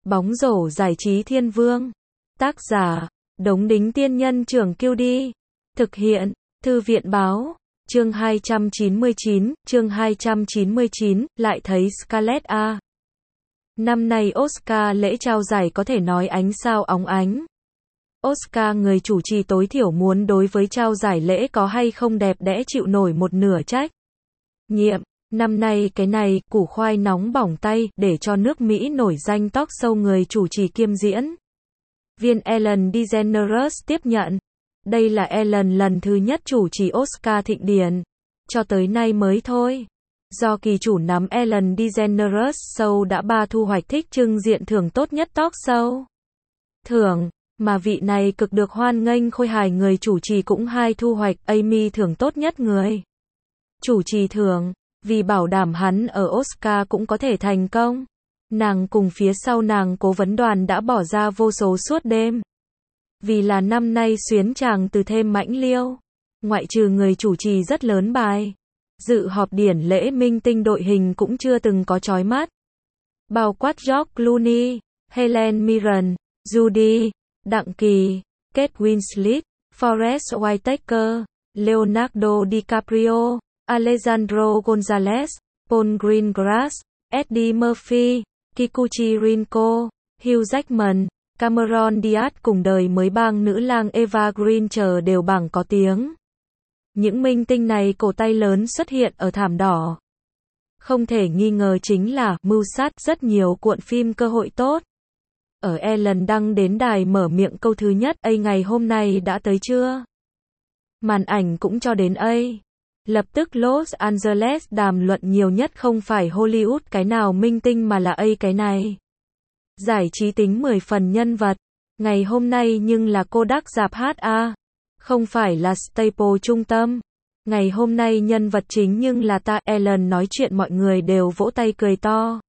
Bóng rổ giải trí thiên vương. Tác giả, Đống Đính Tiên Nhân Trưởng Kiêu Đi. Thực hiện, Thư viện Báo. Chương 299, lại thấy Scarlett A. Năm nay Oscar lễ trao giải có thể nói ánh sao óng ánh. Oscar người chủ trì tối thiểu muốn đối với trao giải lễ có hay không đẹp đẽ chịu nổi một nửa trách nhiệm. Năm nay cái này, củ khoai nóng bỏng tay, để cho nước Mỹ nổi danh talk show người chủ trì kiêm diễn viên Ellen DeGeneres tiếp nhận. Đây là Ellen lần thứ nhất chủ trì Oscar thịnh điển. Cho tới nay mới thôi. Do kỳ chủ nắm Ellen DeGeneres Show đã 3 thu hoạch thích trưng diện thưởng tốt nhất talk show. Thưởng, mà vị này cực được hoan nghênh khôi hài người chủ trì cũng 2 thu hoạch Emmy thưởng tốt nhất người chủ trì thưởng. Vì bảo đảm hắn ở Oscar cũng có thể thành công, nàng cùng phía sau nàng cố vấn đoàn đã bỏ ra vô số suốt đêm. Vì là năm nay xuyến chàng từ thêm mãnh liêu. Ngoại trừ người chủ trì rất lớn bài, dự họp điển lễ minh tinh đội hình cũng chưa từng có chói mắt. Bao quát George Clooney, Helen Mirren, Judy, Đặng Kỳ, Kate Winslet, Forest Whitaker, Leonardo DiCaprio, Alejandro González, Paul Greengrass, Eddie Murphy, Kikuchi Rinko, Hugh Jackman, Cameron Diaz cùng đời mới bang nữ lang Eva Green chờ đều bảng có tiếng. Những minh tinh này cổ tay lớn xuất hiện ở thảm đỏ. Không thể nghi ngờ chính là mưu sát rất nhiều cuộn phim cơ hội tốt. Ở Ellen đăng đến đài mở miệng câu thứ nhất, ngày hôm nay đã tới chưa? Màn ảnh cũng cho đến lập tức Los Angeles đàm luận nhiều nhất không phải Hollywood cái nào minh tinh mà là cái này. Giải trí tính 10 phần nhân vật. Ngày hôm nay nhưng là Kodak rạp HA. Không phải là Staple trung tâm. Ngày hôm nay nhân vật chính nhưng là ta. Ellen nói chuyện mọi người đều vỗ tay cười to.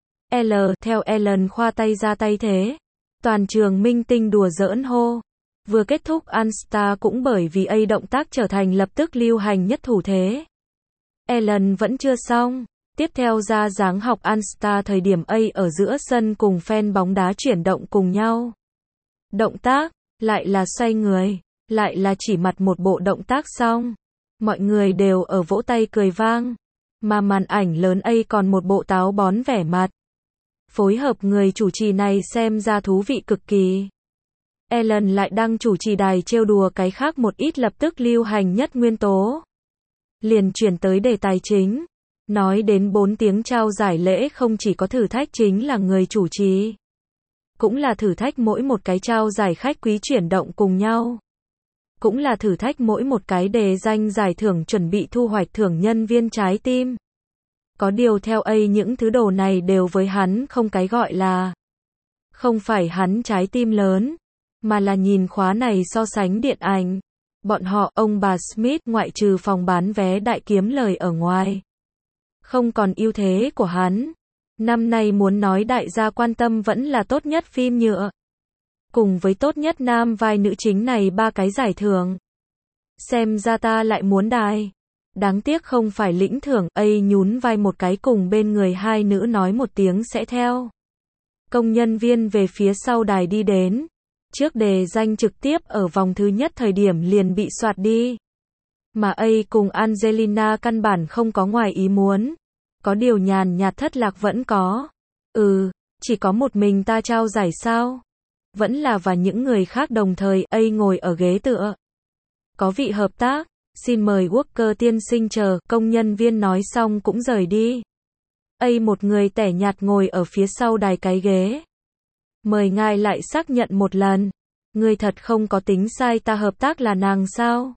Theo Ellen khoa tay ra tay thế. Toàn trường minh tinh đùa giỡn hô. Vừa kết thúc Unstar cũng bởi vì động tác trở thành lập tức lưu hành nhất thủ thế. Ellen vẫn chưa xong. Tiếp theo ra dáng học Unstar thời điểm ở giữa sân cùng fan bóng đá chuyển động cùng nhau. Động tác, lại là xoay người, lại là chỉ mặt một bộ động tác xong. Mọi người đều ở vỗ tay cười vang. Mà màn ảnh lớn còn một bộ táo bón vẻ mặt. Phối hợp người chủ trì này xem ra thú vị cực kỳ. Ellen lại đang chủ trì đài trêu đùa cái khác một ít lập tức lưu hành nhất nguyên tố. Liền chuyển tới đề tài chính. Nói đến 4 tiếng trao giải lễ không chỉ có thử thách chính là người chủ trì. Cũng là thử thách mỗi một cái trao giải khách quý chuyển động cùng nhau. Cũng là thử thách mỗi một cái đề danh giải thưởng chuẩn bị thu hoạch thưởng nhân viên trái tim. Có điều theo những thứ đồ này đều với hắn không cái gọi là. Không phải hắn trái tim lớn. Mà là nhìn khóa này so sánh điện ảnh. Bọn họ, ông bà Smith ngoại trừ phòng bán vé đại kiếm lời ở ngoài. Không còn ưu thế của hắn. Năm nay muốn nói đại gia quan tâm vẫn là tốt nhất phim nhựa. Cùng với tốt nhất nam vai nữ chính này 3 cái giải thưởng. Xem ra ta lại muốn đài. Đáng tiếc không phải lĩnh thưởng, nhún vai một cái cùng bên người hai nữ nói một tiếng sẽ theo. Công nhân viên về phía sau đài đi đến. Trước đề danh trực tiếp ở vòng thứ nhất thời điểm liền bị soạt đi. Mà cùng Angelina căn bản không có ngoài ý muốn. Có điều nhàn nhạt thất lạc vẫn có. Chỉ có một mình ta trao giải sao? Vẫn là và những người khác đồng thời ngồi ở ghế tựa. Có vị hợp tác, xin mời Walker tiên sinh chờ, công nhân viên nói xong cũng rời đi. Một người tẻ nhạt ngồi ở phía sau đài cái ghế. Mời ngài lại xác nhận một lần. Người thật không có tính sai ta hợp tác là nàng sao?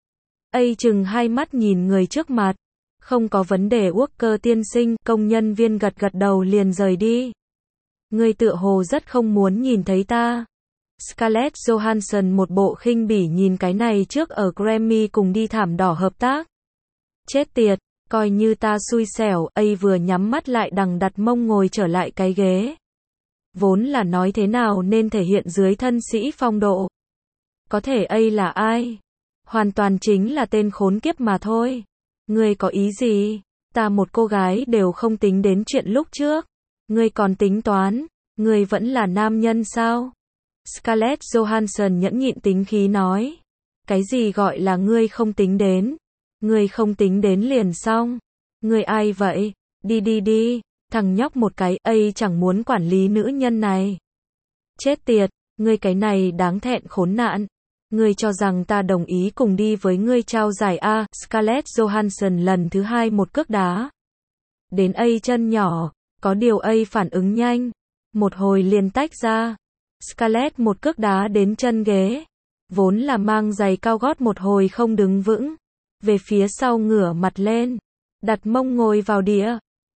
Chừng hai mắt nhìn người trước mặt. Không có vấn đề Walker tiên sinh, công nhân viên gật gật đầu liền rời đi. Người tựa hồ rất không muốn nhìn thấy ta. Scarlett Johansson một bộ khinh bỉ nhìn cái này trước ở Grammy cùng đi thảm đỏ hợp tác. Chết tiệt, coi như ta xui xẻo, vừa nhắm mắt lại đằng đặt mông ngồi trở lại cái ghế. Vốn là nói thế nào nên thể hiện dưới thân sĩ phong độ. Có thể là ai? Hoàn toàn chính là tên khốn kiếp mà thôi. Ngươi có ý gì? Ta một cô gái đều không tính đến chuyện lúc trước. Ngươi còn tính toán. Ngươi vẫn là nam nhân sao? Scarlett Johansson nhẫn nhịn tính khí nói. Cái gì gọi là ngươi không tính đến? Ngươi không tính đến liền xong. Ngươi ai vậy? Đi đi đi, thằng nhóc một cái, ấy chẳng muốn quản lý nữ nhân này. Chết tiệt, ngươi cái này đáng thẹn khốn nạn. Ngươi cho rằng ta đồng ý cùng đi với ngươi trao giải A? Scarlett Johansson lần thứ 2 một cước đá. Đến ấy chân nhỏ, có điều ấy phản ứng nhanh. Một hồi liền tách ra. Scarlett một cước đá đến chân ghế. Vốn là mang giày cao gót một hồi không đứng vững. Về phía sau ngửa mặt lên. Đặt mông ngồi vào đĩa.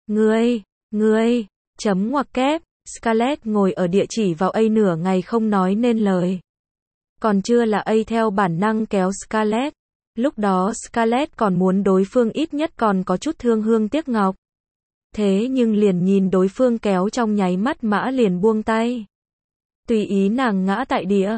Ngươi, chấm ngoặc kép. Scarlett ngồi ở địa chỉ vào ấy nửa ngày không nói nên lời. Còn chưa là ấy theo bản năng kéo Scarlett. Lúc đó Scarlett còn muốn đối phương ít nhất còn có chút thương hương tiếc ngọc. Thế nhưng liền nhìn đối phương kéo trong nháy mắt mã liền buông tay. Tùy ý nàng ngã tại địa.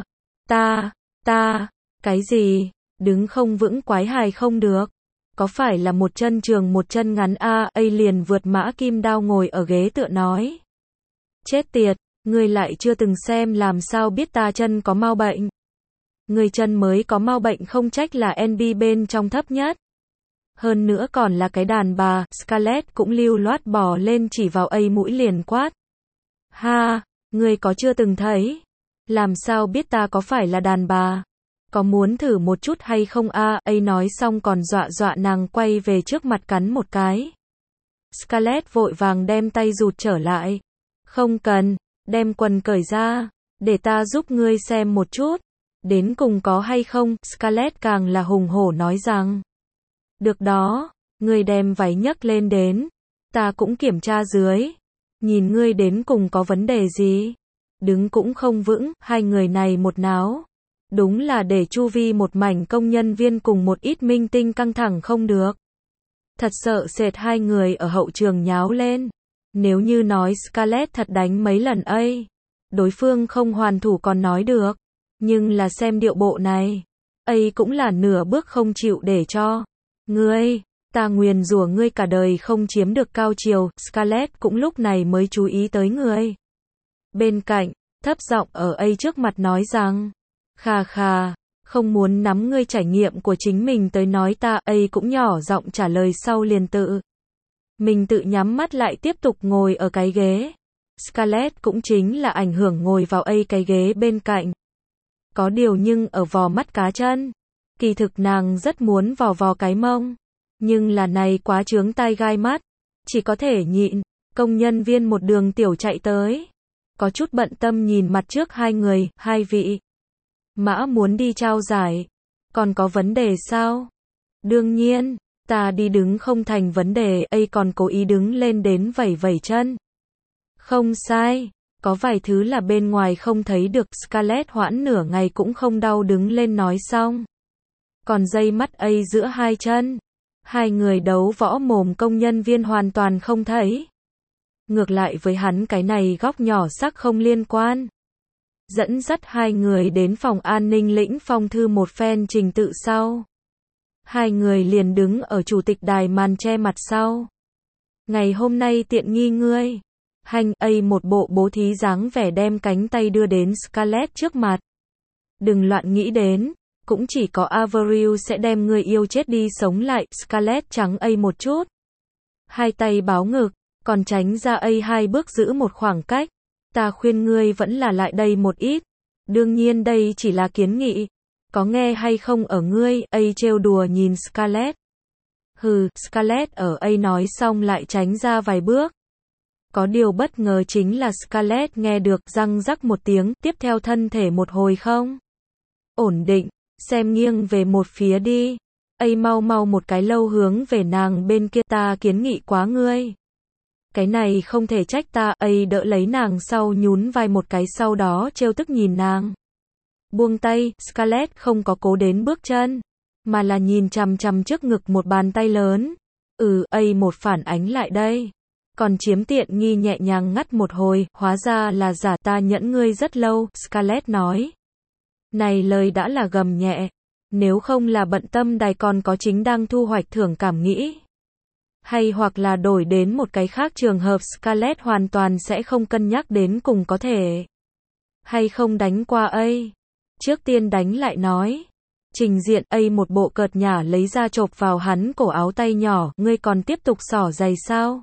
Ta, cái gì? Đứng không vững quái hài không được. Có phải là một chân trường một chân ngắn a? Ấy liền vượt mã kim đao ngồi ở ghế tựa nói. Chết tiệt, ngươi lại chưa từng xem làm sao biết ta chân có mau bệnh. Ngươi chân mới có mau bệnh không trách là NB bên trong thấp nhất. Hơn nữa còn là cái đàn bà. Scarlett cũng lưu loát bò lên chỉ vào ấy mũi liền quát. Ha, ngươi có chưa từng thấy? Làm sao biết ta có phải là đàn bà? Có muốn thử một chút hay không a? Ấy nói xong còn dọa nàng quay về trước mặt cắn một cái. Scarlett vội vàng đem tay rụt trở lại. Không cần, đem quần cởi ra, để ta giúp ngươi xem một chút. Đến cùng có hay không? Scarlett càng là hùng hổ nói rằng. Được đó, ngươi đem váy nhấc lên đến. Ta cũng kiểm tra dưới. Nhìn ngươi đến cùng có vấn đề gì? Đứng cũng không vững, hai người này một náo. Đúng là để chu vi một mảnh công nhân viên cùng một ít minh tinh căng thẳng không được. Thật sợ sệt hai người ở hậu trường nháo lên. Nếu như nói Scarlett thật đánh mấy lần ấy, đối phương không hoàn thủ còn nói được. Nhưng là xem điệu bộ này, ấy cũng là nửa bước không chịu để cho. Ngươi, ta nguyền rủa ngươi cả đời không chiếm được cao chiều. Scarlett cũng lúc này mới chú ý tới người bên cạnh, thấp giọng ở ấy trước mặt nói rằng. Khà, không muốn nắm ngươi trải nghiệm của chính mình tới nói ta. Ấy cũng nhỏ giọng trả lời sau liền mình tự nhắm mắt lại tiếp tục ngồi ở cái ghế. Scarlett cũng chính là ảnh hưởng ngồi vào ấy cái ghế bên cạnh. Có điều nhưng ở vò mắt cá chân. Kỳ thực nàng rất muốn vò cái mông. Nhưng là này quá chướng tai gai mắt. Chỉ có thể nhịn. Công nhân viên một đường tiểu chạy tới. Có chút bận tâm nhìn mặt trước hai người, hai vị. Mã muốn đi trao giải. Còn có vấn đề sao? Đương nhiên, ta đi đứng không thành vấn đề. Ấy còn cố ý đứng lên đến vẩy chân. Không sai. Có vài thứ là bên ngoài không thấy được. Scarlett hoãn nửa ngày cũng không đau đứng lên nói xong. Còn dây mắt ấy giữa hai chân. Hai người đấu võ mồm công nhân viên hoàn toàn không thấy. Ngược lại với hắn cái này góc nhỏ sắc không liên quan. Dẫn dắt hai người đến phòng an ninh lĩnh phong thư một phen trình tự sau. Hai người liền đứng ở chủ tịch đài màn che mặt sau. Ngày hôm nay tiện nghi ngươi. Hành ấy một bộ bố thí dáng vẻ đem cánh tay đưa đến Scarlett trước mặt. Đừng loạn nghĩ đến, cũng chỉ có Avril sẽ đem ngươi yêu chết đi sống lại. Scarlett trắng ấy một chút. Hai tay báo ngực, còn tránh ra ấy hai bước giữ một khoảng cách. Ta khuyên ngươi vẫn là lại đây một ít. Đương nhiên đây chỉ là kiến nghị. Có nghe hay không ở ngươi? Ấy trêu đùa nhìn Scarlett. Hừ, Scarlett ở ấy nói xong lại tránh ra vài bước. Có điều bất ngờ chính là Scarlett nghe được răng rắc một tiếng, tiếp theo thân thể một hồi không ổn định, xem nghiêng về một phía đi. Ấy mau một cái lâu hướng về nàng bên kia. Ta kiến nghị quá ngươi. Cái này không thể trách ta. Ấy đỡ lấy nàng sau nhún vai một cái sau đó trêu tức nhìn nàng. Buông tay. Scarlett không có cố đến bước chân, mà là nhìn chằm chằm trước ngực một bàn tay lớn. Ấy một phản ánh lại đây. Còn chiếm tiện nghi nhẹ nhàng ngắt một hồi, hóa ra là giả. Ta nhẫn ngươi rất lâu. Scarlett nói. Này lời đã là gầm nhẹ. Nếu không là bận tâm đài còn có chính đang thu hoạch thưởng cảm nghĩ. Hay hoặc là đổi đến một cái khác trường hợp Scarlett hoàn toàn sẽ không cân nhắc đến cùng có thể hay không đánh qua A. Trước tiên đánh lại nói. Trình diện A một bộ cợt nhả lấy ra chộp vào hắn cổ áo tay nhỏ, ngươi còn tiếp tục xỏ giày sao?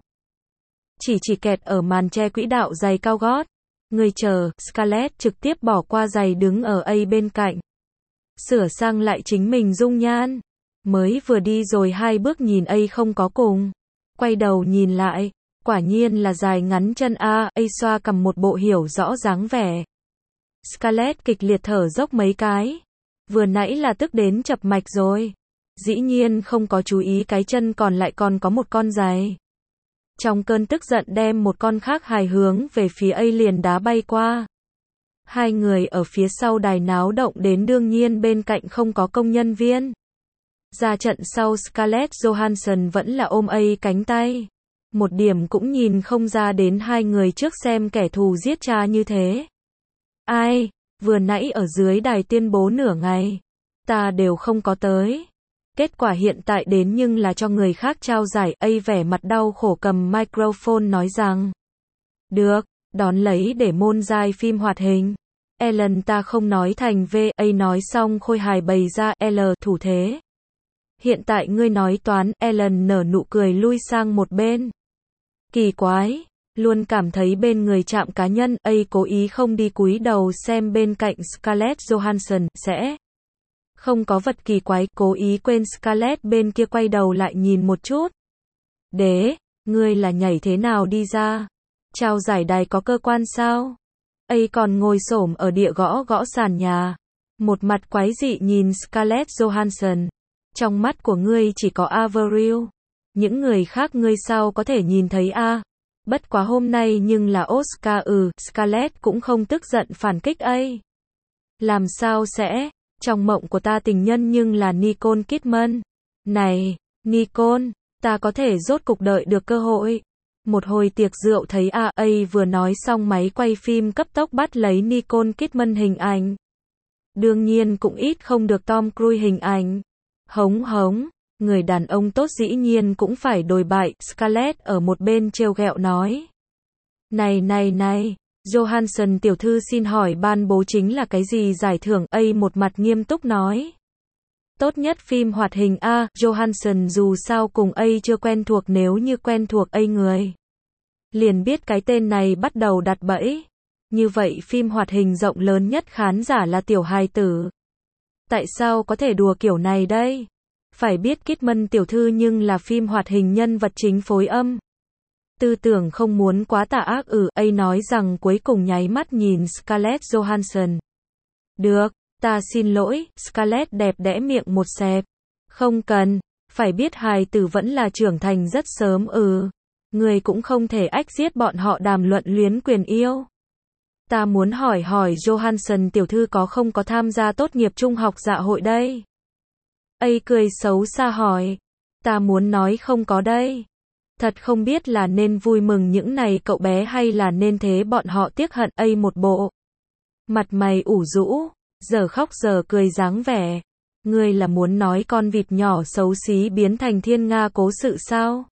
Chỉ kẹt ở màn che quỹ đạo giày cao gót. Ngươi chờ, Scarlett trực tiếp bỏ qua giày đứng ở A bên cạnh. Sửa sang lại chính mình dung nhan. Mới vừa đi rồi 2 bước nhìn A không có cùng. Quay đầu nhìn lại, quả nhiên là dài ngắn chân A xoa cầm một bộ hiểu rõ dáng vẻ. Scarlett kịch liệt thở dốc mấy cái. Vừa nãy là tức đến chập mạch rồi. Dĩ nhiên không có chú ý cái chân còn lại còn có một con giày. Trong cơn tức giận đem một con khác hài hướng về phía A liền đá bay qua. Hai người ở phía sau đài náo động đến đương nhiên bên cạnh không có công nhân viên. Ra trận sau Scarlett Johansson vẫn là ôm A cánh tay. Một điểm cũng nhìn không ra đến hai người trước xem kẻ thù giết cha như thế. Ai, vừa nãy ở dưới đài tuyên bố nửa ngày. Ta đều không có tới. Kết quả hiện tại đến nhưng là cho người khác trao giải. A vẻ mặt đau khổ cầm microphone nói rằng. Được, đón lấy để môn giai phim hoạt hình. Ellen ta không nói thành V. A nói xong khôi hài bày ra L thủ thế. Hiện tại ngươi nói toán, Ellen nở nụ cười lui sang một bên. Kỳ quái, luôn cảm thấy bên người chạm cá nhân, A cố ý không đi cúi đầu xem bên cạnh Scarlett Johansson, sẽ không có vật kỳ quái, cố ý quên Scarlett bên kia quay đầu lại nhìn một chút. Đế, ngươi là nhảy thế nào đi ra? Trao giải đài có cơ quan sao? A còn ngồi xổm ở địa gõ sàn nhà. Một mặt quái dị nhìn Scarlett Johansson. Trong mắt của ngươi chỉ có Avril. Những người khác ngươi sao có thể nhìn thấy A. Bất quá hôm nay nhưng là Oscar. Scarlett cũng không tức giận phản kích A. Làm sao sẽ? Trong mộng của ta tình nhân nhưng là Nicole Kidman. Này, Nicole, ta có thể rốt cục đợi được cơ hội. Một hồi tiệc rượu thấy A vừa nói xong máy quay phim cấp tốc bắt lấy Nicole Kidman hình ảnh. Đương nhiên cũng ít không được Tom Cruise hình ảnh. Hống hống, người đàn ông tốt dĩ nhiên cũng phải đồi bại, Scarlett ở một bên trêu ghẹo nói. Này, Johansson tiểu thư xin hỏi ban bố chính là cái gì giải thưởng? A một mặt nghiêm túc nói. Tốt nhất phim hoạt hình A, Johansson dù sao cùng A chưa quen thuộc, nếu như quen thuộc A người. Liền biết cái tên này bắt đầu đặt bẫy. Như vậy phim hoạt hình rộng lớn nhất khán giả là tiểu hài tử. Tại sao có thể đùa kiểu này đây? Phải biết Kidman tiểu thư nhưng là phim hoạt hình nhân vật chính phối âm. Tư tưởng không muốn quá tà ác. A nói rằng cuối cùng nháy mắt nhìn Scarlett Johansson. Được, ta xin lỗi, Scarlett đẹp đẽ miệng một xẹp. Không cần, phải biết hài tử vẫn là trưởng thành rất sớm. Người cũng không thể ách giết bọn họ đàm luận luyến quyền yêu. Ta muốn hỏi Johansson tiểu thư có không có tham gia tốt nghiệp trung học dạ hội đây? A cười xấu xa hỏi. Ta muốn nói không có đây. Thật không biết là nên vui mừng những này cậu bé hay là nên thế bọn họ tiếc hận. A một bộ mặt mày ủ rũ, giờ khóc giờ cười dáng vẻ. Ngươi là muốn nói con vịt nhỏ xấu xí biến thành thiên nga cố sự sao?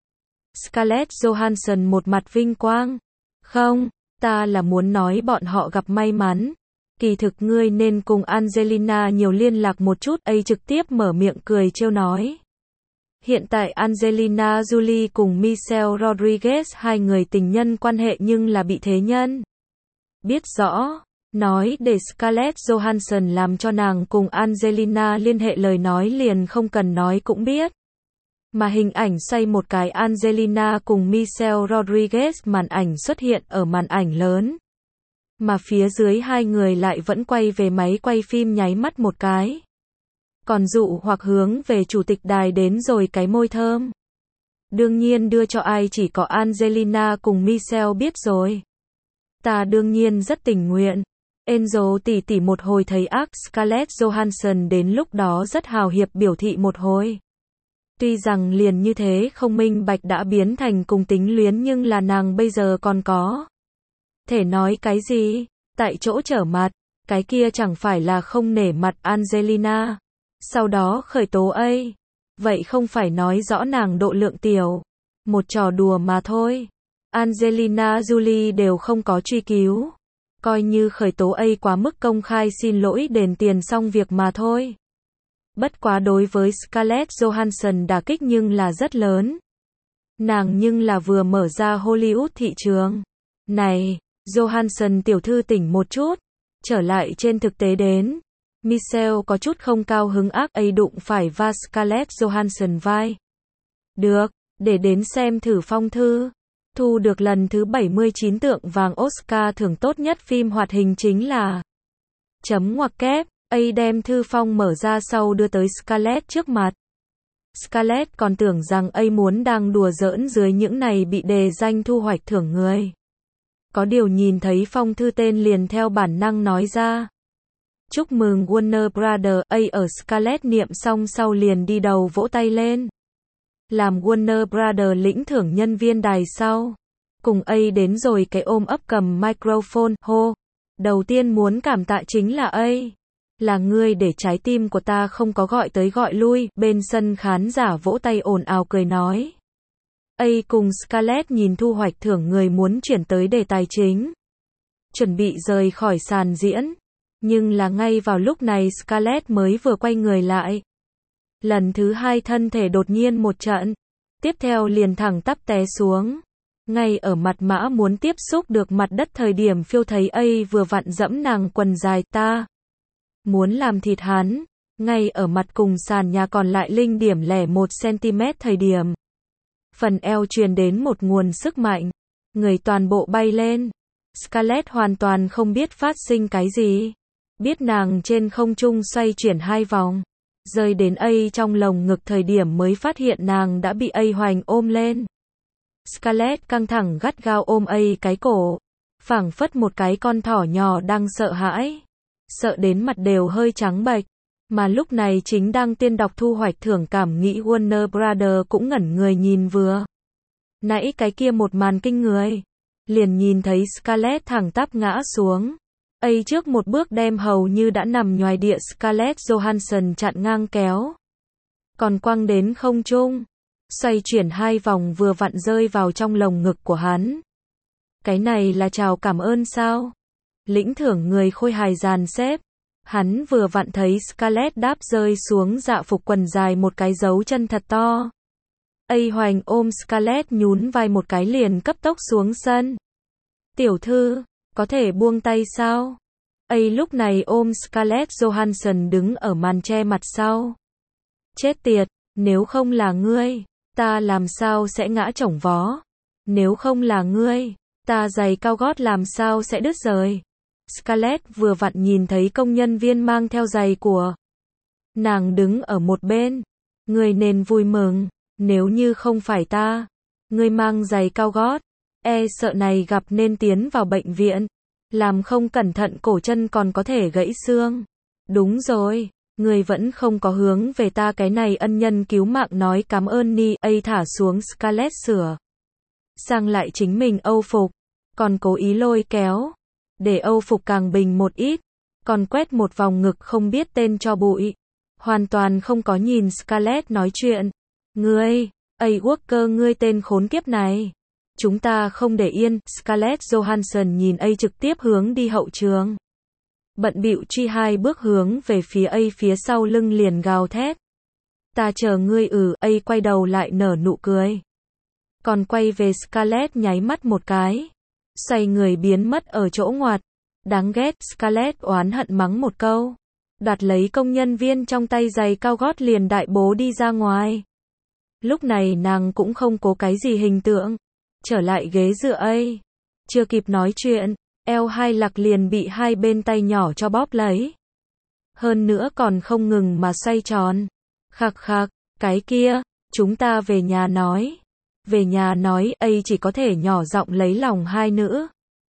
Scarlett Johansson một mặt vinh quang. Không, ta là muốn nói bọn họ gặp may mắn. Kỳ thực ngươi nên cùng Angelina nhiều liên lạc một chút. A trực tiếp mở miệng cười trêu nói. Hiện tại Angelina Jolie cùng Michelle Rodriguez hai người tình nhân quan hệ nhưng là bị thế nhân biết rõ. Nói để Scarlett Johansson làm cho nàng cùng Angelina liên hệ lời nói liền không cần nói cũng biết. Mà hình ảnh xoay một cái Angelina cùng Michelle Rodriguez, màn ảnh xuất hiện ở màn ảnh lớn. Mà phía dưới hai người lại vẫn quay về máy quay phim nháy mắt một cái. Còn dụ hoặc hướng về chủ tịch đài đến rồi cái môi thơm. Đương nhiên đưa cho ai chỉ có Angelina cùng Michelle biết rồi. Ta đương nhiên rất tình nguyện. Angel tỷ một hồi thấy ác, Scarlett Johansson đến lúc đó rất hào hiệp biểu thị một hồi. Tuy rằng liền như thế không minh bạch đã biến thành cùng tính luyến nhưng là nàng bây giờ còn có thể nói cái gì? Tại chỗ trở mặt, cái kia chẳng phải là không nể mặt Angelina. Sau đó khởi tố A. Vậy không phải nói rõ nàng độ lượng tiểu. Một trò đùa mà thôi. Angelina Jolie đều không có truy cứu. Coi như khởi tố A quá mức công khai xin lỗi đền tiền xong việc mà thôi. Bất quá đối với Scarlett Johansson đả kích nhưng là rất lớn. Nàng nhưng là vừa mở ra Hollywood thị trường. Này, Johansson tiểu thư tỉnh một chút. Trở lại trên thực tế đến. Michelle có chút không cao hứng ác A đụng phải va Scarlett Johansson vai. Được, để đến xem thử phong thư. Thu được lần thứ 79 tượng vàng Oscar thưởng tốt nhất phim hoạt hình chính là chấm ngoặc kép. A đem thư phong mở ra sau đưa tới Scarlett trước mặt. Scarlett còn tưởng rằng A muốn đang đùa giỡn dưới những này bị đề danh thu hoạch thưởng người. Có điều nhìn thấy phong thư tên liền theo bản năng nói ra. Chúc mừng Warner Brothers. A ở Scarlett niệm xong sau liền đi đầu vỗ tay lên. Làm Warner Brothers lĩnh thưởng nhân viên đài sau. Cùng A đến rồi cái ôm ấp cầm microphone, hô. Đầu tiên muốn cảm tạ chính là A. Là ngươi để trái tim của ta không có gọi tới gọi lui. Bên sân khán giả vỗ tay ồn ào cười nói. A cùng Scarlett nhìn thu hoạch thưởng người muốn chuyển tới đề tài chính. Chuẩn bị rời khỏi sàn diễn. Nhưng là ngay vào lúc này Scarlett mới vừa quay người lại. Lần thứ hai thân thể đột nhiên một trận. Tiếp theo liền thẳng tắp té xuống. Ngay ở mặt mã muốn tiếp xúc được mặt đất thời điểm phiêu thấy A vừa vặn dẫm nàng quần dài ta. Muốn làm thịt hắn. Ngay ở mặt cùng sàn nhà còn lại 0,1 cm thời điểm. Phần eo truyền đến một nguồn sức mạnh. Người toàn bộ bay lên. Scarlett hoàn toàn không biết phát sinh cái gì. Biết nàng trên không trung xoay chuyển 2 vòng. Rơi đến A trong lồng ngực thời điểm mới phát hiện nàng đã bị A hoành ôm lên. Scarlett căng thẳng gắt gao ôm A cái cổ. Phảng phất một cái con thỏ nhỏ đang sợ hãi. Sợ đến mặt đều hơi trắng bệch. Mà lúc này chính đang tiên đọc thu hoạch thưởng cảm nghĩ Warner Brothers cũng ngẩn người nhìn vừa. Nãy cái kia một màn kinh người. Liền nhìn thấy Scarlett thẳng tắp ngã xuống. A trước một bước đem hầu như đã nằm nhoài địa Scarlett Johansson chặn ngang kéo. Còn quăng đến không trung. Xoay chuyển 2 vòng vừa vặn rơi vào trong lồng ngực của hắn. Cái này là chào cảm ơn sao? Lĩnh thưởng người khôi hài dàn xếp. Hắn vừa vặn thấy Scarlett đáp rơi xuống dạ phục quần dài một cái dấu chân thật to. A hoành ôm Scarlett nhún vai một cái liền cấp tốc xuống sân. Tiểu thư, có thể buông tay sao? A lúc này ôm Scarlett Johansson đứng ở màn che mặt sau. Chết tiệt, nếu không là ngươi, ta làm sao sẽ ngã chổng vó? Nếu không là ngươi, ta giày cao gót làm sao sẽ đứt rời? Scarlett vừa vặn nhìn thấy công nhân viên mang theo giày của nàng đứng ở một bên. Ngươi nên vui mừng, nếu như không phải ta, ngươi mang giày cao gót, e sợ này gặp nên tiến vào bệnh viện, làm không cẩn thận cổ chân còn có thể gãy xương. Đúng rồi, ngươi vẫn không có hướng về ta cái này ân nhân cứu mạng nói cảm ơn ni. A thả xuống Scarlett sửa sang lại chính mình âu phục, còn cố ý lôi kéo để âu phục càng bình một ít, còn quét một vòng ngực không biết tên cho bụi. Hoàn toàn không có nhìn Scarlett nói chuyện. Ngươi, A Walker ngươi tên khốn kiếp này. Chúng ta không để yên. Scarlett Johansson nhìn A trực tiếp hướng đi hậu trường. Bận bịu truy 2 bước hướng về phía A phía sau lưng liền gào thét. Ta chờ ngươi. A quay đầu lại nở nụ cười. Còn quay về Scarlett nháy mắt một cái. Xoay người biến mất ở chỗ ngoặt. Đáng ghét. Scarlett oán hận mắng một câu. Đoạt lấy công nhân viên trong tay giày cao gót liền đại bố đi ra ngoài. Lúc này nàng cũng không cố cái gì hình tượng. Trở lại ghế dựa A. Chưa kịp nói chuyện, eo hai lạc liền bị hai bên tay nhỏ cho bóp lấy. Hơn nữa còn không ngừng mà xoay tròn. Khạc khạc, cái kia, chúng ta về nhà nói. Về nhà nói. A chỉ có thể nhỏ giọng lấy lòng hai nữ.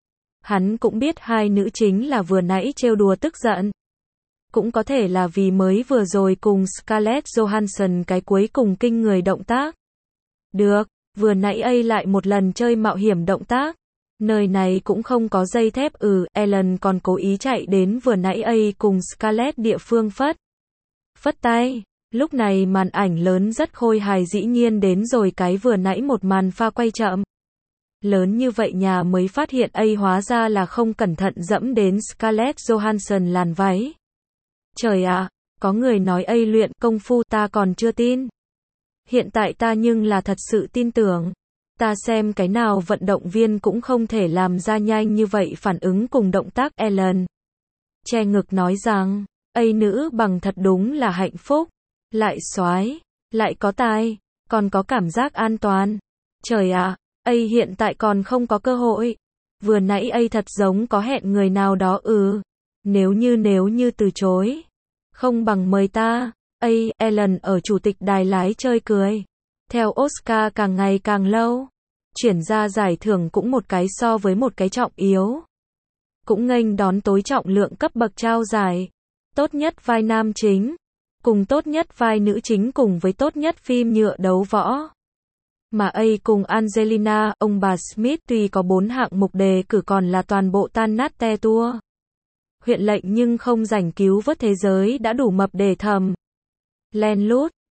Hắn cũng biết hai nữ chính là vừa nãy trêu đùa tức giận. Cũng có thể là vì mới vừa rồi cùng Scarlett Johansson cái cuối cùng kinh người động tác. Được, vừa nãy A lại một lần chơi mạo hiểm động tác. Nơi này cũng không có dây thép. Ellen còn cố ý chạy đến vừa nãy A cùng Scarlett địa phương phất tay. Lúc này màn ảnh lớn rất khôi hài dĩ nhiên đến rồi cái vừa nãy một màn pha quay chậm. Lớn như vậy nhà mới phát hiện hóa ra là không cẩn thận dẫm đến Scarlett Johansson làn váy. Trời ạ, có người nói luyện công phu ta còn chưa tin. Hiện tại ta nhưng là thật sự tin tưởng. Ta xem cái nào vận động viên cũng không thể làm ra nhanh như vậy phản ứng cùng động tác Ellen. Che ngực nói rằng, nữ bằng thật đúng là hạnh phúc. Lại soái, lại có tài, còn có cảm giác an toàn. Trời ạ, hiện tại còn không có cơ hội. Vừa nãy thật giống có hẹn người nào đó Nếu như từ chối. Không bằng mời ta. Ellen ở chủ tịch đài lái chơi cười. Theo Oscar càng ngày càng lâu. Chuyển ra giải thưởng cũng một cái so với một cái trọng yếu. Cũng nghênh đón tối trọng lượng cấp bậc trao giải. Tốt nhất vai nam chính. Cùng tốt nhất vai nữ chính cùng với tốt nhất phim nhựa đấu võ. Mà cùng Angelina, ông bà Smith tuy có 4 hạng mục đề cử còn là toàn bộ tan nát te tua. Huyện lệnh nhưng không rảnh cứu vớt thế giới đã đủ mập để thầm. Len lút.